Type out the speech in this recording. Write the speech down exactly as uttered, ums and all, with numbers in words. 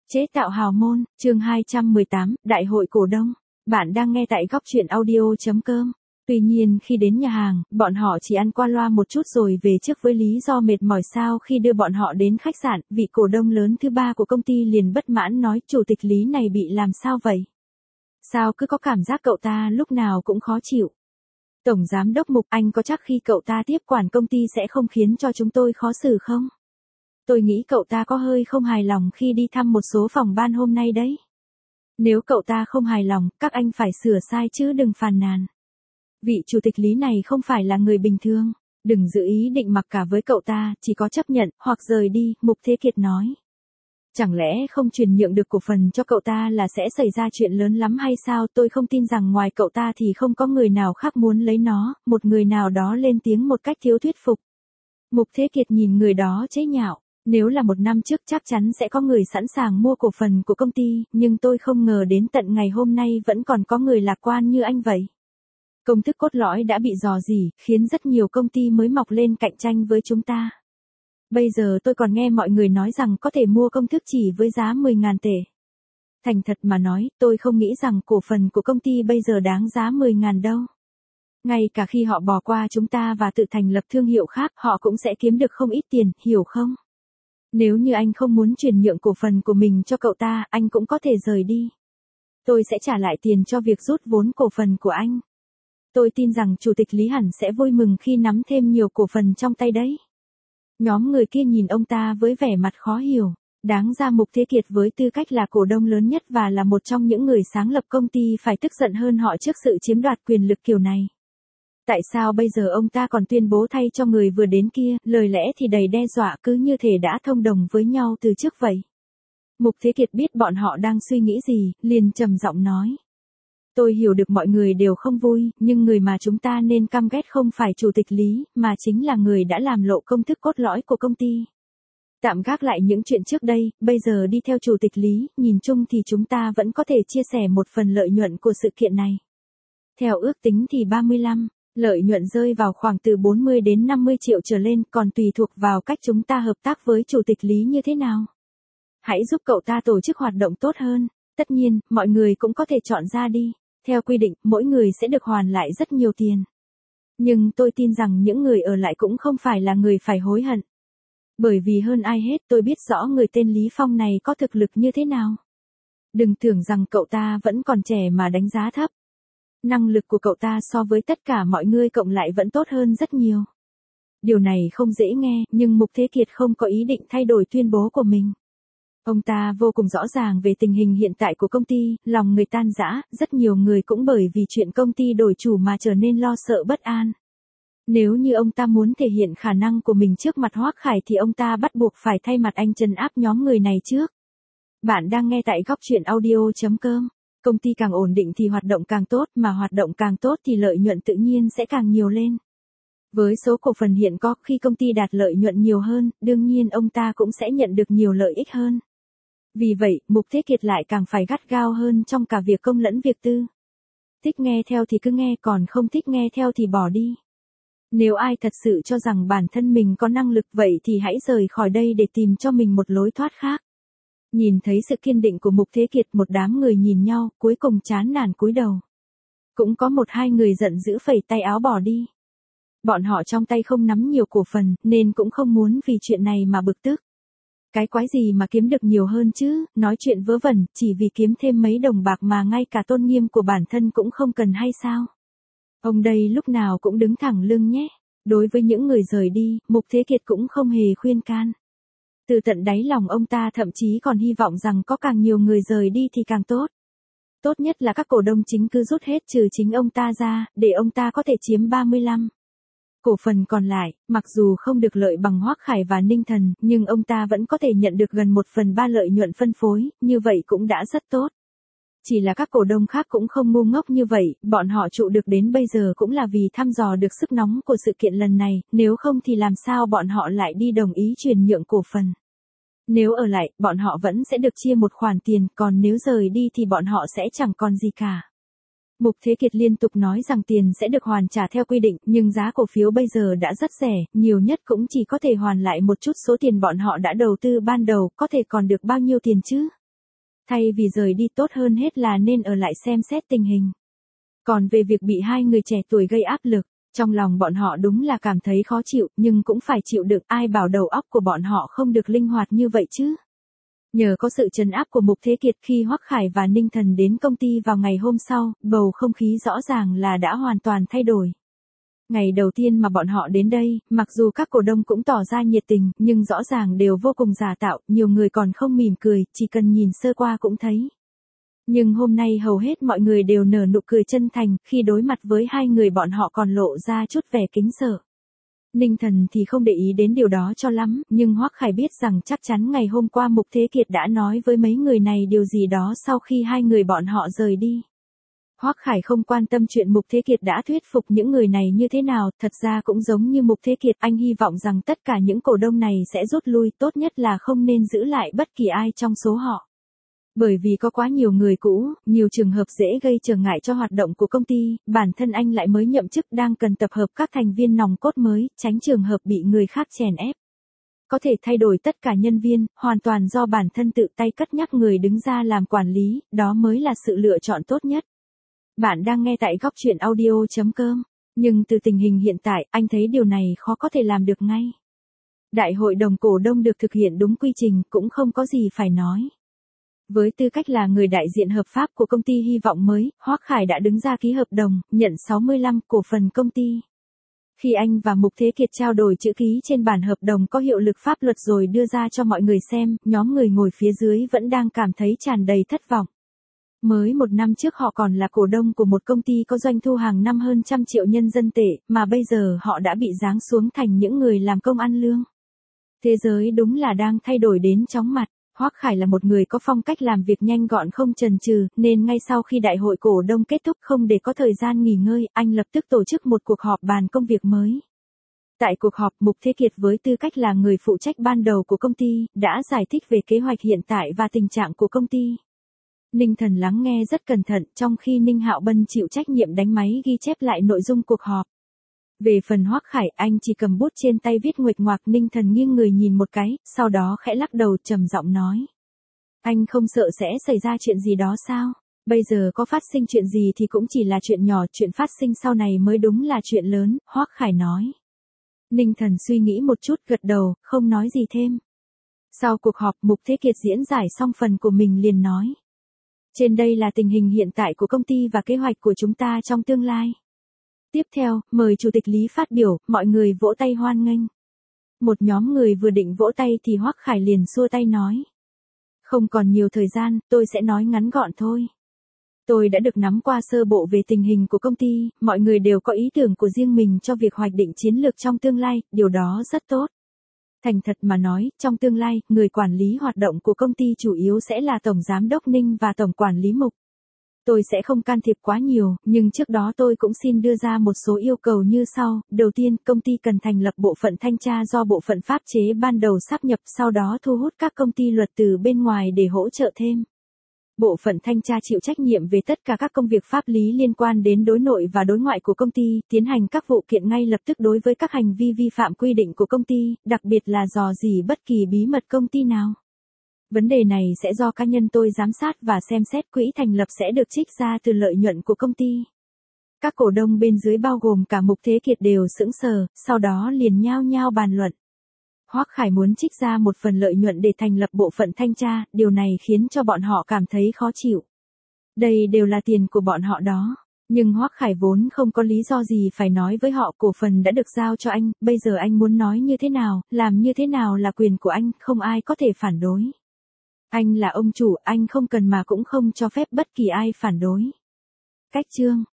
Chế tạo hào môn, chương hai trăm mười tám, Đại hội cổ đông. Bạn đang nghe tại góc truyện audio chấm com. Tuy nhiên khi đến nhà hàng, bọn họ chỉ ăn qua loa một chút rồi về trước với lý do mệt mỏi. Sau khi đưa bọn họ đến khách sạn, vị cổ đông lớn thứ ba của công ty liền bất mãn nói chủ tịch Lý này bị làm sao vậy? Sao cứ có cảm giác cậu ta lúc nào cũng khó chịu? Tổng giám đốc Mục, anh có chắc khi cậu ta tiếp quản công ty sẽ không khiến cho chúng tôi khó xử không? Tôi nghĩ cậu ta có hơi không hài lòng khi đi thăm một số phòng ban hôm nay đấy. Nếu cậu ta không hài lòng, các anh phải sửa sai chứ đừng phàn nàn. Vị chủ tịch Lý này không phải là người bình thường, đừng giữ ý định mặc cả với cậu ta, chỉ có chấp nhận hoặc rời đi, Mục Thế Kiệt nói. Chẳng lẽ không chuyển nhượng được cổ phần cho cậu ta là sẽ xảy ra chuyện lớn lắm hay sao? Tôi không tin rằng ngoài cậu ta thì không có người nào khác muốn lấy nó, một người nào đó lên tiếng một cách thiếu thuyết phục. Mục Thế Kiệt nhìn người đó chế nhạo. Nếu là một năm trước chắc chắn sẽ có người sẵn sàng mua cổ phần của công ty, nhưng tôi không ngờ đến tận ngày hôm nay vẫn còn có người lạc quan như anh vậy. Công thức cốt lõi đã bị rò rỉ, khiến rất nhiều công ty mới mọc lên cạnh tranh với chúng ta. Bây giờ tôi còn nghe mọi người nói rằng có thể mua công thức chỉ với giá mười nghìn tệ. Thành thật mà nói, tôi không nghĩ rằng cổ phần của công ty bây giờ đáng giá mười nghìn đâu. Ngay cả khi họ bỏ qua chúng ta và tự thành lập thương hiệu khác, họ cũng sẽ kiếm được không ít tiền, hiểu không? Nếu như anh không muốn chuyển nhượng cổ phần của mình cho cậu ta, anh cũng có thể rời đi. Tôi sẽ trả lại tiền cho việc rút vốn cổ phần của anh. Tôi tin rằng Chủ tịch Lý hẳn sẽ vui mừng khi nắm thêm nhiều cổ phần trong tay đấy. Nhóm người kia nhìn ông ta với vẻ mặt khó hiểu. Đáng ra Mục Thế Kiệt với tư cách là cổ đông lớn nhất và là một trong những người sáng lập công ty phải tức giận hơn họ trước sự chiếm đoạt quyền lực kiểu này. Tại sao bây giờ ông ta còn tuyên bố thay cho người vừa đến kia, lời lẽ thì đầy đe dọa, cứ như thể đã thông đồng với nhau từ trước vậy. Mục Thế Kiệt biết bọn họ đang suy nghĩ gì, liền trầm giọng nói. Tôi hiểu được mọi người đều không vui, nhưng người mà chúng ta nên căm ghét không phải Chủ tịch Lý, mà chính là người đã làm lộ công thức cốt lõi của công ty. Tạm gác lại những chuyện trước đây, bây giờ đi theo Chủ tịch Lý, nhìn chung thì chúng ta vẫn có thể chia sẻ một phần lợi nhuận của sự kiện này. Theo ước tính thì ba mươi lăm. Lợi nhuận rơi vào khoảng từ bốn mươi đến năm mươi triệu trở lên, còn tùy thuộc vào cách chúng ta hợp tác với Chủ tịch Lý như thế nào. Hãy giúp cậu ta tổ chức hoạt động tốt hơn. Tất nhiên, mọi người cũng có thể chọn ra đi. Theo quy định, mỗi người sẽ được hoàn lại rất nhiều tiền. Nhưng tôi tin rằng những người ở lại cũng không phải là người phải hối hận. Bởi vì hơn ai hết tôi biết rõ người tên Lý Phong này có thực lực như thế nào. Đừng tưởng rằng cậu ta vẫn còn trẻ mà đánh giá thấp. Năng lực của cậu ta so với tất cả mọi người cộng lại vẫn tốt hơn rất nhiều. Điều này không dễ nghe, nhưng Mục Thế Kiệt không có ý định thay đổi tuyên bố của mình. Ông ta vô cùng rõ ràng về tình hình hiện tại của công ty, lòng người tan rã, rất nhiều người cũng bởi vì chuyện công ty đổi chủ mà trở nên lo sợ bất an. Nếu như ông ta muốn thể hiện khả năng của mình trước mặt Hoắc Khải thì ông ta bắt buộc phải thay mặt anh trấn áp nhóm người này trước. Bạn đang nghe tại góc truyện audio chấm com. Công ty càng ổn định thì hoạt động càng tốt, mà hoạt động càng tốt thì lợi nhuận tự nhiên sẽ càng nhiều lên. Với số cổ phần hiện có, khi công ty đạt lợi nhuận nhiều hơn, đương nhiên ông ta cũng sẽ nhận được nhiều lợi ích hơn. Vì vậy, Mục Thế Kiệt lại càng phải gắt gao hơn trong cả việc công lẫn việc tư. Thích nghe theo thì cứ nghe, còn không thích nghe theo thì bỏ đi. Nếu ai thật sự cho rằng bản thân mình có năng lực vậy thì hãy rời khỏi đây để tìm cho mình một lối thoát khác. Nhìn thấy sự kiên định của Mục Thế Kiệt, một đám người nhìn nhau, cuối cùng chán nản cúi đầu. Cũng có một hai người giận dữ phẩy tay áo bỏ đi. Bọn họ trong tay không nắm nhiều cổ phần, nên cũng không muốn vì chuyện này mà bực tức. Cái quái gì mà kiếm được nhiều hơn chứ, nói chuyện vớ vẩn, chỉ vì kiếm thêm mấy đồng bạc mà ngay cả tôn nghiêm của bản thân cũng không cần hay sao? Ông đây lúc nào cũng đứng thẳng lưng nhé. Đối với những người rời đi, Mục Thế Kiệt cũng không hề khuyên can. Từ tận đáy lòng ông ta thậm chí còn hy vọng rằng có càng nhiều người rời đi thì càng tốt. Tốt nhất là các cổ đông chính cứ rút hết trừ chính ông ta ra, để ông ta có thể chiếm ba mươi lăm. Cổ phần còn lại, mặc dù không được lợi bằng Hoắc Khải và Ninh Thần, nhưng ông ta vẫn có thể nhận được gần một phần ba lợi nhuận phân phối, như vậy cũng đã rất tốt. Chỉ là các cổ đông khác cũng không ngu ngốc như vậy, bọn họ trụ được đến bây giờ cũng là vì thăm dò được sức nóng của sự kiện lần này, nếu không thì làm sao bọn họ lại đi đồng ý chuyển nhượng cổ phần. Nếu ở lại, bọn họ vẫn sẽ được chia một khoản tiền, còn nếu rời đi thì bọn họ sẽ chẳng còn gì cả. Mục Thế Kiệt liên tục nói rằng tiền sẽ được hoàn trả theo quy định, nhưng giá cổ phiếu bây giờ đã rất rẻ, nhiều nhất cũng chỉ có thể hoàn lại một chút số tiền bọn họ đã đầu tư ban đầu, có thể còn được bao nhiêu tiền chứ? Thay vì rời đi tốt hơn hết là nên ở lại xem xét tình hình. Còn về việc bị hai người trẻ tuổi gây áp lực, trong lòng bọn họ đúng là cảm thấy khó chịu, nhưng cũng phải chịu đựng, ai bảo đầu óc của bọn họ không được linh hoạt như vậy chứ. Nhờ có sự trấn áp của Mục Thế Kiệt khi Hoắc Khải và Ninh Thần đến công ty vào ngày hôm sau, bầu không khí rõ ràng là đã hoàn toàn thay đổi. Ngày đầu tiên mà bọn họ đến đây, mặc dù các cổ đông cũng tỏ ra nhiệt tình, nhưng rõ ràng đều vô cùng giả tạo, nhiều người còn không mỉm cười, chỉ cần nhìn sơ qua cũng thấy. Nhưng hôm nay hầu hết mọi người đều nở nụ cười chân thành, khi đối mặt với hai người bọn họ còn lộ ra chút vẻ kính sợ. Ninh Thần thì không để ý đến điều đó cho lắm, nhưng Hoắc Khải biết rằng chắc chắn ngày hôm qua Mục Thế Kiệt đã nói với mấy người này điều gì đó sau khi hai người bọn họ rời đi. Hoắc Khải không quan tâm chuyện Mục Thế Kiệt đã thuyết phục những người này như thế nào, thật ra cũng giống như Mục Thế Kiệt, anh hy vọng rằng tất cả những cổ đông này sẽ rút lui, tốt nhất là không nên giữ lại bất kỳ ai trong số họ. Bởi vì có quá nhiều người cũ, nhiều trường hợp dễ gây trở ngại cho hoạt động của công ty, bản thân anh lại mới nhậm chức đang cần tập hợp các thành viên nòng cốt mới, tránh trường hợp bị người khác chèn ép. Có thể thay đổi tất cả nhân viên, hoàn toàn do bản thân tự tay cất nhắc người đứng ra làm quản lý, đó mới là sự lựa chọn tốt nhất. Bạn đang nghe tại góc truyện audio chấm com, nhưng từ tình hình hiện tại, anh thấy điều này khó có thể làm được ngay. Đại hội đồng cổ đông được thực hiện đúng quy trình, cũng không có gì phải nói. Với tư cách là người đại diện hợp pháp của công ty hy vọng mới, Hoắc Khải đã đứng ra ký hợp đồng, nhận sáu mươi lăm cổ phần công ty. Khi anh và Mục Thế Kiệt trao đổi chữ ký trên bản hợp đồng có hiệu lực pháp luật rồi đưa ra cho mọi người xem, nhóm người ngồi phía dưới vẫn đang cảm thấy tràn đầy thất vọng. Mới một năm trước họ còn là cổ đông của một công ty có doanh thu hàng năm hơn trăm triệu nhân dân tệ, mà bây giờ họ đã bị giáng xuống thành những người làm công ăn lương. Thế giới đúng là đang thay đổi đến chóng mặt. Hoắc Khải là một người có phong cách làm việc nhanh gọn không chần chừ, nên ngay sau khi đại hội cổ đông kết thúc không để có thời gian nghỉ ngơi, anh lập tức tổ chức một cuộc họp bàn công việc mới. Tại cuộc họp, Mục Thế Kiệt với tư cách là người phụ trách ban đầu của công ty, đã giải thích về kế hoạch hiện tại và tình trạng của công ty. Ninh Thần lắng nghe rất cẩn thận, trong khi Ninh Hạo Bân chịu trách nhiệm đánh máy ghi chép lại nội dung cuộc họp. Về phần Hoắc Khải, anh chỉ cầm bút trên tay viết nguệch ngoạc. Ninh Thần nghiêng người nhìn một cái, sau đó khẽ lắc đầu trầm giọng nói. Anh không sợ sẽ xảy ra chuyện gì đó sao? Bây giờ có phát sinh chuyện gì thì cũng chỉ là chuyện nhỏ, chuyện phát sinh sau này mới đúng là chuyện lớn, Hoắc Khải nói. Ninh Thần suy nghĩ một chút, gật đầu, không nói gì thêm. Sau cuộc họp, Mục Thế Kiệt diễn giải xong phần của mình liền nói. Trên đây là tình hình hiện tại của công ty và kế hoạch của chúng ta trong tương lai. Tiếp theo, mời Chủ tịch Lý phát biểu, mọi người vỗ tay hoan nghênh. Một nhóm người vừa định vỗ tay thì Hoắc Khải liền xua tay nói. Không còn nhiều thời gian, tôi sẽ nói ngắn gọn thôi. Tôi đã được nắm qua sơ bộ về tình hình của công ty, mọi người đều có ý tưởng của riêng mình cho việc hoạch định chiến lược trong tương lai, điều đó rất tốt. Thành thật mà nói, trong tương lai, người quản lý hoạt động của công ty chủ yếu sẽ là Tổng Giám đốc Ninh và Tổng Quản lý Mục. Tôi sẽ không can thiệp quá nhiều, nhưng trước đó tôi cũng xin đưa ra một số yêu cầu như sau. Đầu tiên, công ty cần thành lập bộ phận thanh tra do bộ phận pháp chế ban đầu sáp nhập, sau đó thu hút các công ty luật từ bên ngoài để hỗ trợ thêm. Bộ phận thanh tra chịu trách nhiệm về tất cả các công việc pháp lý liên quan đến đối nội và đối ngoại của công ty, tiến hành các vụ kiện ngay lập tức đối với các hành vi vi phạm quy định của công ty, đặc biệt là dò dỉ bất kỳ bí mật công ty nào. Vấn đề này sẽ do cá nhân tôi giám sát và xem xét, quỹ thành lập sẽ được trích ra từ lợi nhuận của công ty. Các cổ đông bên dưới bao gồm cả Mục Thế Kiệt đều sững sờ, sau đó liền nhao nhao bàn luận. Hoắc Khải muốn trích ra một phần lợi nhuận để thành lập bộ phận thanh tra, điều này khiến cho bọn họ cảm thấy khó chịu. Đây đều là tiền của bọn họ đó. Nhưng Hoắc Khải vốn không có lý do gì phải nói với họ, cổ phần đã được giao cho anh, bây giờ anh muốn nói như thế nào, làm như thế nào là quyền của anh, không ai có thể phản đối. Anh là ông chủ, anh không cần mà cũng không cho phép bất kỳ ai phản đối. Cách chương